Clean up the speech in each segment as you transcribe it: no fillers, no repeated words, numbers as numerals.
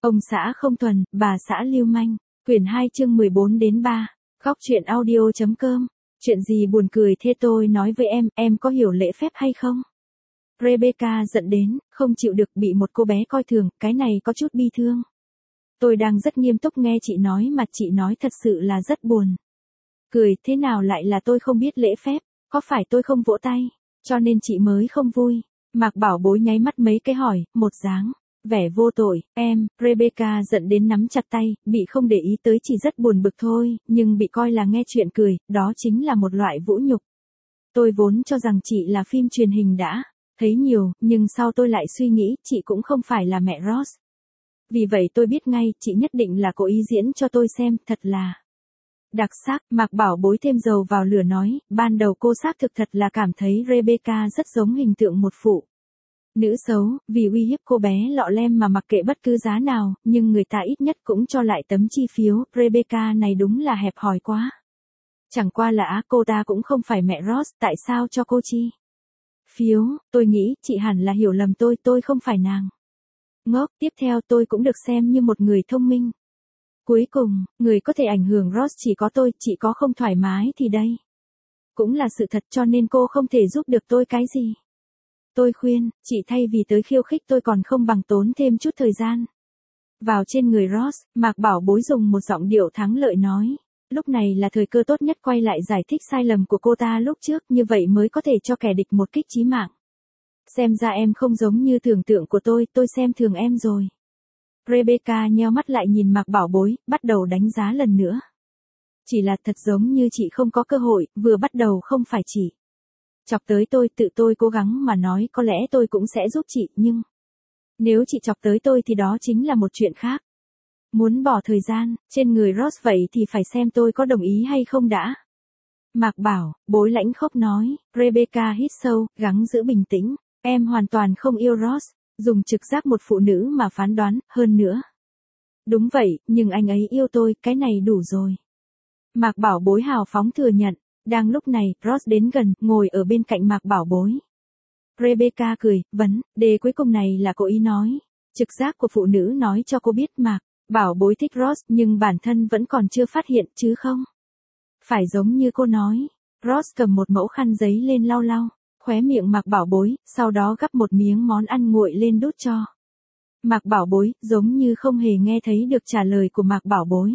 Ông xã không thuần, bà xã lưu manh. Quyển 2 chương 14 đến 3. Góc truyện audio.com. Chuyện gì buồn cười thế tôi nói với em có hiểu lễ phép hay không? Rebecca giận đến, không chịu được bị một cô bé coi thường, cái này có chút bi thương. Tôi đang rất nghiêm túc nghe chị nói mà chị nói thật sự là rất buồn. Cười, thế nào lại là tôi không biết lễ phép, có phải tôi không vỗ tay, cho nên chị mới không vui. Mạc Bảo Bối nháy mắt mấy cái hỏi, một dáng vẻ vô tội, Rebecca giận đến nắm chặt tay, bị không để ý tới chỉ rất buồn bực thôi, nhưng bị coi là nghe chuyện cười, đó chính là một loại vũ nhục. Tôi vốn cho rằng chị là phim truyền hình đã thấy nhiều, nhưng sau tôi lại suy nghĩ, chị cũng không phải là mẹ Ross. Vì vậy tôi biết ngay, chị nhất định là cố ý diễn cho tôi xem, thật là đặc sắc. Mạc Bảo Bối thêm dầu vào lửa nói, ban đầu cô xác thực thật là cảm thấy Rebecca rất giống hình tượng một phụ nữ xấu, vì uy hiếp cô bé lọ lem mà mặc kệ bất cứ giá nào, nhưng người ta ít nhất cũng cho lại tấm chi phiếu, Rebecca này đúng là hẹp hòi quá. Chẳng qua là cô ta cũng không phải mẹ Ross, tại sao cho cô chi phiếu, tôi nghĩ chị hẳn là hiểu lầm tôi không phải nàng ngốc. Tiếp theo tôi cũng được xem như một người thông minh. Cuối cùng, người có thể ảnh hưởng Ross chỉ có tôi, chị có không thoải mái thì đây cũng là sự thật, cho nên cô không thể giúp được tôi cái gì. Tôi khuyên, chị thay vì tới khiêu khích tôi còn không bằng tốn thêm chút thời gian vào trên người Ross. Mạc Bảo Bối dùng một giọng điệu thắng lợi nói, lúc này là thời cơ tốt nhất quay lại giải thích sai lầm của cô ta lúc trước, như vậy mới có thể cho kẻ địch một kích chí mạng. Xem ra em không giống như tưởng tượng của tôi xem thường em rồi. Rebecca nheo mắt lại nhìn Mạc Bảo Bối, bắt đầu đánh giá lần nữa. Chỉ là thật giống như chị không có cơ hội, vừa bắt đầu không phải chị chọc tới tôi, tự tôi cố gắng mà nói có lẽ tôi cũng sẽ giúp chị, nhưng nếu chị chọc tới tôi thì đó chính là một chuyện khác. Muốn bỏ thời gian trên người Ross vậy thì phải xem tôi có đồng ý hay không đã. Mạc Bảo Bối lãnh khốc nói. Rebecca hít sâu, gắng giữ bình tĩnh. Em hoàn toàn không yêu Ross, dùng trực giác một phụ nữ mà phán đoán, hơn nữa. Đúng vậy, nhưng anh ấy yêu tôi, cái này đủ rồi. Mạc Bảo Bối hào phóng thừa nhận. Đang lúc này, Ross đến gần, ngồi ở bên cạnh Mạc Bảo Bối. Rebecca cười, vấn đề cuối cùng này là cố ý nói. Trực giác của phụ nữ nói cho cô biết Mạc Bảo Bối thích Ross, nhưng bản thân vẫn còn chưa phát hiện, chứ không phải giống như cô nói. Ross cầm một mẫu khăn giấy lên lau lau khóe miệng Mạc Bảo Bối, sau đó gắp một miếng món ăn nguội lên đút cho Mạc Bảo Bối, giống như không hề nghe thấy được trả lời của Mạc Bảo Bối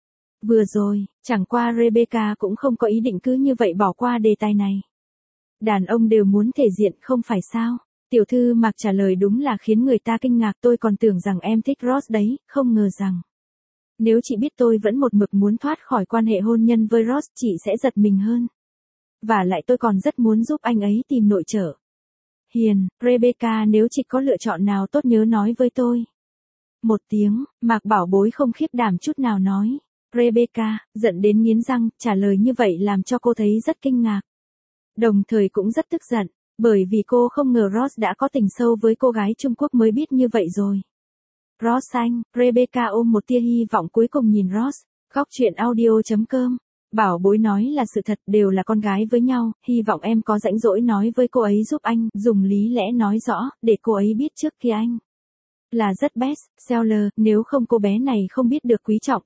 vừa rồi. Chẳng qua Rebecca cũng không có ý định cứ như vậy bỏ qua đề tài này. Đàn ông đều muốn thể diện không phải sao? Tiểu thư Mạc trả lời đúng là khiến người ta kinh ngạc, tôi còn tưởng rằng em thích Ross đấy, không ngờ rằng nếu chị biết tôi vẫn một mực muốn thoát khỏi quan hệ hôn nhân với Ross, chị sẽ giật mình hơn. Và lại tôi còn rất muốn giúp anh ấy tìm nội trợ hiền. Rebecca, nếu chị có lựa chọn nào tốt nhớ nói với tôi. Một tiếng. Mạc Bảo Bối không khiếp đảm chút nào nói. Rebecca, giận đến nghiến răng, trả lời như vậy làm cho cô thấy rất kinh ngạc. Đồng thời cũng rất tức giận, bởi vì cô không ngờ Ross đã có tình sâu với cô gái Trung Quốc mới biết như vậy rồi. Ross anh, Rebecca ôm một tia hy vọng cuối cùng nhìn Ross. Góc truyện audio.com. Bảo Bối nói là sự thật, đều là con gái với nhau, hy vọng em có rãnh rỗi nói với cô ấy giúp anh, dùng lý lẽ nói rõ, để cô ấy biết trước khi anh là rất best seller, nếu không cô bé này không biết được quý trọng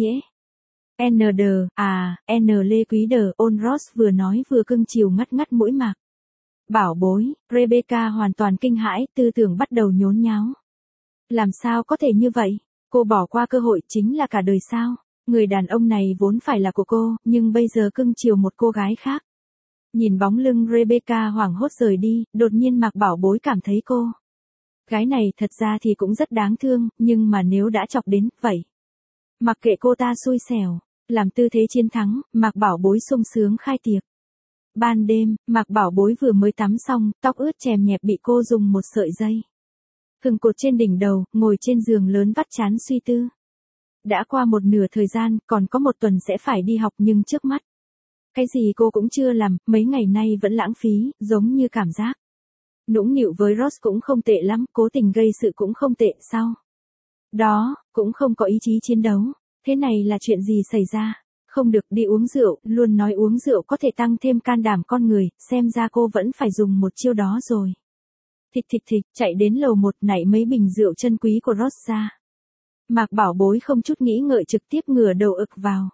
N Lê Quý Đờ ôn. Ross vừa nói vừa cưng chiều ngắt ngắt mũi Mạc Bảo Bối. Rebecca hoàn toàn kinh hãi, tư tưởng bắt đầu nhốn nháo. Làm sao có thể như vậy? Cô bỏ qua cơ hội chính là cả đời sao? Người đàn ông này vốn phải là của cô, nhưng bây giờ cưng chiều một cô gái khác. Nhìn bóng lưng Rebecca hoảng hốt rời đi, đột nhiên Mạc Bảo Bối cảm thấy cô gái này thật ra thì cũng rất đáng thương, nhưng mà nếu đã chọc đến, vậy mặc kệ cô ta xui xẻo. Làm tư thế chiến thắng, Mạc Bảo Bối sung sướng khai tiệc. Ban đêm, Mạc Bảo Bối vừa mới tắm xong, tóc ướt chèm nhẹp bị cô dùng một sợi dây thừng cột trên đỉnh đầu, ngồi trên giường lớn vắt trán suy tư. Đã qua một nửa thời gian, còn có một tuần sẽ phải đi học, nhưng trước mắt cái gì cô cũng chưa làm, mấy ngày nay vẫn lãng phí, giống như cảm giác nũng nịu với Ross cũng không tệ lắm, cố tình gây sự cũng không tệ sao? Đó, cũng không có ý chí chiến đấu. Thế này là chuyện gì xảy ra? Không được đi uống rượu, luôn nói uống rượu có thể tăng thêm can đảm con người, xem ra cô vẫn phải dùng một chiêu đó rồi. Thịch, chạy đến lầu 1 nảy mấy bình rượu chân quý của Ross ra. Mạc Bảo Bối không chút nghĩ ngợi trực tiếp ngửa đầu ực vào.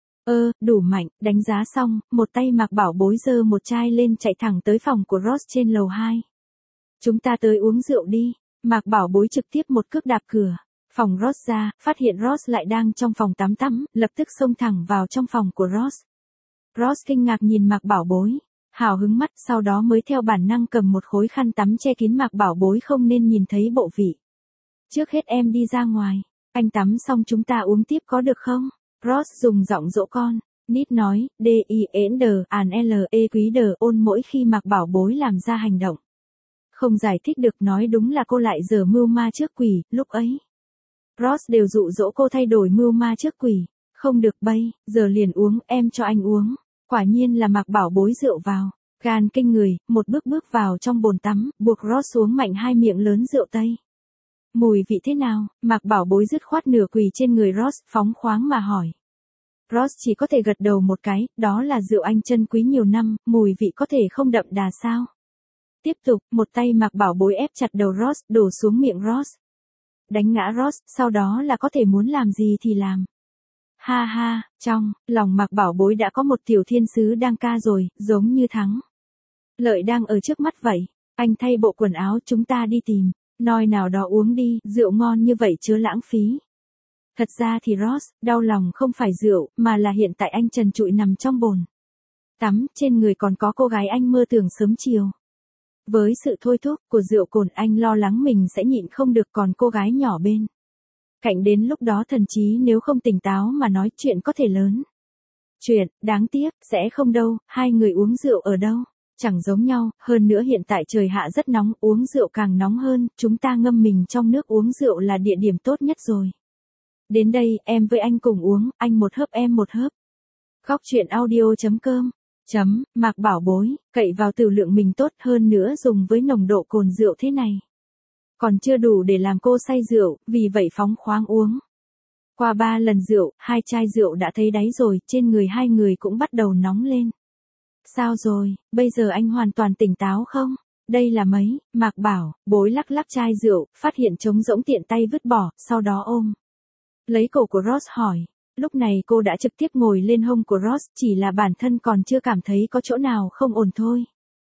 Đủ mạnh, đánh giá xong, một tay Mạc Bảo Bối giơ một chai lên chạy thẳng tới phòng của Ross trên lầu 2. Chúng ta tới uống rượu đi. Mạc Bảo Bối trực tiếp một cước đạp cửa. Phòng Ross ra, phát hiện Ross lại đang trong phòng tắm, lập tức xông thẳng vào trong phòng của Ross. Ross kinh ngạc nhìn Mạc Bảo Bối. Hào hứng mắt sau đó mới theo bản năng cầm một khối khăn tắm che kín Mạc Bảo Bối không nên nhìn thấy bộ vị. Trước hết em đi ra ngoài. Anh tắm xong chúng ta uống tiếp có được không? Ross dùng giọng dỗ con. Nít nói, D-I-N-D-A-N-L-E quý đờ ôn mỗi khi Mạc Bảo Bối làm ra hành động. Không giải thích được nói đúng là cô lại giở mưu ma trước quỷ, lúc ấy. Ross đều dụ dỗ cô thay đổi mưu ma trước quỷ. Không được bây, giờ liền uống, em cho anh uống. Quả nhiên là Mạc Bảo Bối rượu vào. Gan kinh người, một bước vào trong bồn tắm, buộc Ross uống mạnh 2 miệng lớn rượu Tây. Mùi vị thế nào? Mạc Bảo Bối dứt khoát nửa quỳ trên người Ross, phóng khoáng mà hỏi. Ross chỉ có thể gật đầu một cái, đó là rượu anh trân quý nhiều năm, mùi vị có thể không đậm đà sao? Tiếp tục, một tay Mạc Bảo Bối ép chặt đầu Ross, đổ xuống miệng Ross. Đánh ngã Ross, sau đó là có thể muốn làm gì thì làm. Ha ha, trong lòng Mạc Bảo Bối đã có một tiểu thiên sứ đang ca rồi, giống như thắng. Lợi đang ở trước mắt vậy. Anh thay bộ quần áo chúng ta đi tìm. Nói nào đó uống đi, rượu ngon như vậy chớ lãng phí. Thật ra thì Ross, đau lòng không phải rượu, mà là hiện tại anh trần trụi nằm trong bồn tắm, trên người còn có cô gái anh mơ tưởng sớm chiều. Với sự thôi thúc của rượu cồn anh lo lắng mình sẽ nhịn không được còn cô gái nhỏ bên cạnh đến lúc đó thần trí nếu không tỉnh táo mà nói chuyện có thể lớn. Chuyện, đáng tiếc, sẽ không đâu, hai người uống rượu ở đâu. Chẳng giống nhau, hơn nữa hiện tại trời hạ rất nóng, uống rượu càng nóng hơn, chúng ta ngâm mình trong nước uống rượu là địa điểm tốt nhất rồi. Đến đây, em với anh cùng uống, anh một hớp em một hớp. Góc truyện audio.com Mạc Bảo Bối, cậy vào tử lượng mình tốt hơn nữa dùng với nồng độ cồn rượu thế này. Còn chưa đủ để làm cô say rượu, vì vậy phóng khoáng uống. Qua 3 lần rượu, 2 chai rượu đã thấy đáy rồi, trên người hai người cũng bắt đầu nóng lên. Sao rồi, bây giờ anh hoàn toàn tỉnh táo không? Đây là mấy, Mạc Bảo Bối lắc lắc chai rượu, phát hiện trống rỗng tiện tay vứt bỏ, sau đó ôm lấy cổ của Ross hỏi. Lúc này cô đã trực tiếp ngồi lên hông của Ross, chỉ là bản thân còn chưa cảm thấy có chỗ nào không ổn thôi.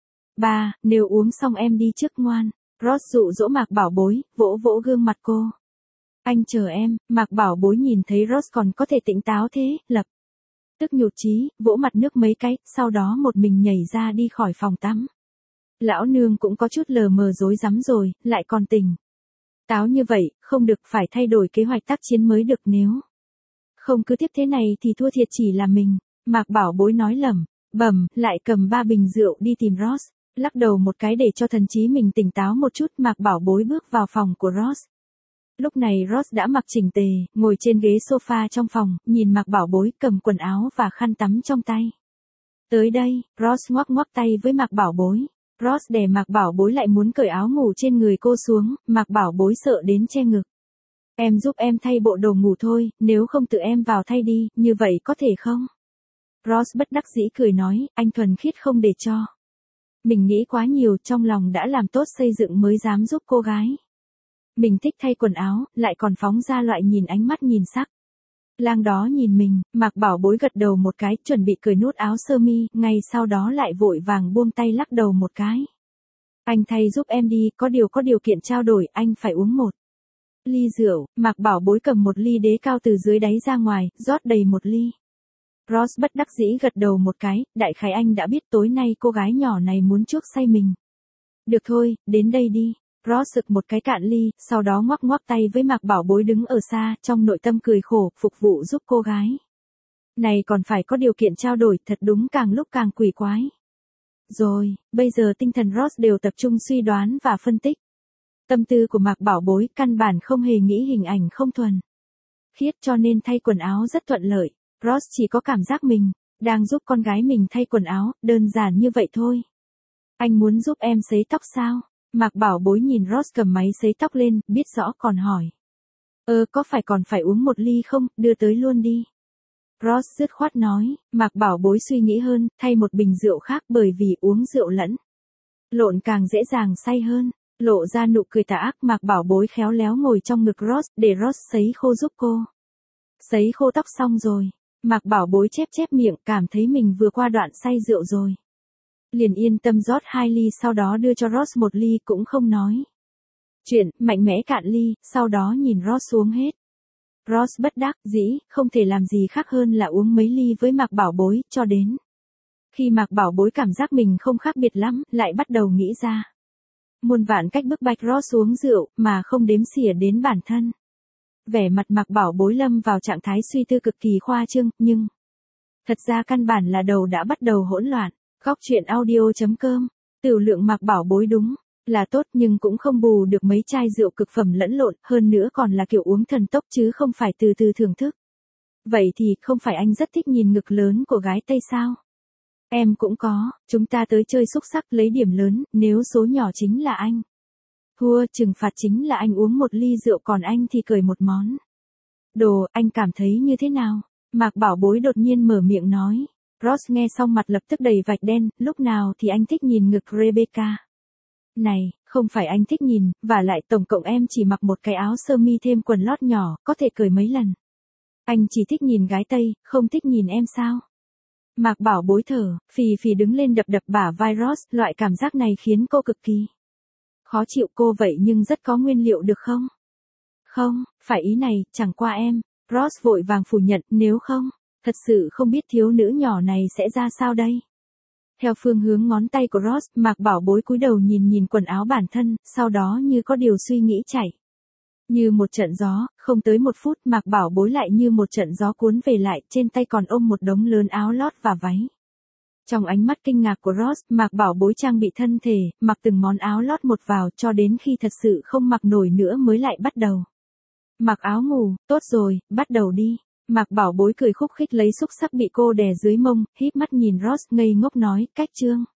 Nếu uống xong em đi trước ngoan. Ross dụ dỗ Mạc Bảo Bối, vỗ vỗ gương mặt cô. Anh chờ em. Mạc Bảo Bối nhìn thấy Ross còn có thể tỉnh táo thế, lập tức nhụt chí, vỗ mặt nước mấy cái, sau đó một mình nhảy ra đi khỏi phòng tắm. Lão nương cũng có chút lờ mờ rối rắm rồi, lại còn tỉnh táo như vậy, không được, phải thay đổi kế hoạch tác chiến mới được, nếu không cứ tiếp thế này thì thua thiệt chỉ là mình. Mạc Bảo Bối nói lẩm bẩm, lại cầm 3 bình rượu đi tìm Ross. Lắc đầu một cái để cho thần trí mình tỉnh táo một chút, Mạc Bảo Bối bước vào phòng của Ross. Lúc này Ross đã mặc chỉnh tề, ngồi trên ghế sofa trong phòng, nhìn Mạc Bảo Bối cầm quần áo và khăn tắm trong tay. Tới đây, Ross ngoắc ngoắc tay với Mạc Bảo Bối. Ross đè Mạc Bảo Bối lại muốn cởi áo ngủ trên người cô xuống, Mạc Bảo Bối sợ đến che ngực. Em giúp em thay bộ đồ ngủ thôi, nếu không tự em vào thay đi, như vậy có thể không? Ross bất đắc dĩ cười nói, anh thuần khiết không để cho mình nghĩ quá nhiều, trong lòng đã làm tốt xây dựng mới dám giúp cô gái. Mình thích thay quần áo, lại còn phóng ra loại nhìn ánh mắt nhìn sắc lang đó nhìn mình. Mạc Bảo Bối gật đầu một cái, chuẩn bị cởi nút áo sơ mi, ngay sau đó lại vội vàng buông tay lắc đầu một cái. Anh thay giúp em đi, có điều kiện trao đổi, anh phải uống một ly rượu. Mạc Bảo Bối cầm một ly đế cao từ dưới đáy ra ngoài, rót đầy một ly. Ross bất đắc dĩ gật đầu một cái, đại khái anh đã biết tối nay cô gái nhỏ này muốn chuốc say mình. Được thôi, đến đây đi. Ross sực một cái cạn ly, sau đó ngoắc ngoắc tay với Mạc Bảo Bối đứng ở xa, trong nội tâm cười khổ, phục vụ giúp cô gái này còn phải có điều kiện trao đổi, thật đúng càng lúc càng quỷ quái. Rồi, bây giờ tinh thần Ross đều tập trung suy đoán và phân tích. Tâm tư của Mạc Bảo Bối căn bản không hề nghĩ hình ảnh không thuần khiết, cho nên thay quần áo rất thuận lợi. Ross chỉ có cảm giác mình đang giúp con gái mình thay quần áo, đơn giản như vậy thôi. Anh muốn giúp em sấy tóc sao? Mạc Bảo Bối nhìn Ross cầm máy sấy tóc lên, biết rõ còn hỏi. Có phải còn phải uống một ly không, đưa tới luôn đi. Ross dứt khoát nói. Mạc Bảo Bối suy nghĩ hơn, thay một bình rượu khác, bởi vì uống rượu lẫn lộn càng dễ dàng say hơn. Lộ ra nụ cười tà ác, Mạc Bảo Bối khéo léo ngồi trong ngực Ross, để Ross sấy khô giúp cô. Sấy khô tóc xong rồi, Mạc Bảo Bối chép chép miệng, cảm thấy mình vừa qua đoạn say rượu rồi. Liền yên tâm rót 2 ly, sau đó đưa cho Ross 1 ly, cũng không nói chuyện, mạnh mẽ cạn ly, sau đó nhìn Ross uống hết. Ross bất đắc dĩ, không thể làm gì khác hơn là uống mấy ly với Mạc Bảo Bối, cho đến khi Mạc Bảo Bối cảm giác mình không khác biệt lắm, lại bắt đầu nghĩ ra muôn vạn cách bức bách Ross uống rượu, mà không đếm xỉa đến bản thân. Vẻ mặt Mạc Bảo Bối lâm vào trạng thái suy tư cực kỳ khoa trương, nhưng thật ra căn bản là đầu đã bắt đầu hỗn loạn. Góc truyện audio.com, tiểu lượng Mạc Bảo Bối đúng là tốt, nhưng cũng không bù được mấy chai rượu cực phẩm lẫn lộn, hơn nữa còn là kiểu uống thần tốc chứ không phải từ từ thưởng thức. Vậy thì, không phải anh rất thích nhìn ngực lớn của gái Tây sao? Em cũng có, chúng ta tới chơi xúc xắc lấy điểm lớn, nếu số nhỏ chính là anh thua, trừng phạt chính là anh uống 1 ly rượu, còn anh thì cởi một món đồ, anh cảm thấy như thế nào? Mạc Bảo Bối đột nhiên mở miệng nói. Ross nghe xong mặt lập tức đầy vạch đen, lúc nào thì anh thích nhìn ngực Rebecca. Này, không phải anh thích nhìn, và lại tổng cộng em chỉ mặc một cái áo sơ mi thêm quần lót nhỏ, có thể cởi mấy lần. Anh chỉ thích nhìn gái Tây, không thích nhìn em sao? Mạc Bảo Bối thở phì phì đứng lên, đập đập bả vai Ross, loại cảm giác này khiến cô cực kỳ khó chịu. Cô vậy nhưng rất có nguyên liệu được không? Không, phải ý này, chẳng qua em. Ross vội vàng phủ nhận, nếu không, thật sự không biết thiếu nữ nhỏ này sẽ ra sao đây. Theo phương hướng ngón tay của Ross, Mạc Bảo Bối cúi đầu nhìn nhìn quần áo bản thân, sau đó như có điều suy nghĩ chạy như một trận gió, không tới 1 phút, Mạc Bảo Bối lại như một trận gió cuốn về lại, trên tay còn ôm một đống lớn áo lót và váy. Trong ánh mắt kinh ngạc của Ross, Mạc Bảo Bối trang bị thân thể, mặc từng món áo lót một vào, cho đến khi thật sự không mặc nổi nữa mới lại bắt đầu mặc áo ngủ. Tốt rồi, bắt đầu đi. Mạc Bảo Bối cười khúc khích lấy xúc xắc bị cô đè dưới mông, híp mắt nhìn Ross ngây ngốc nói, cách chương.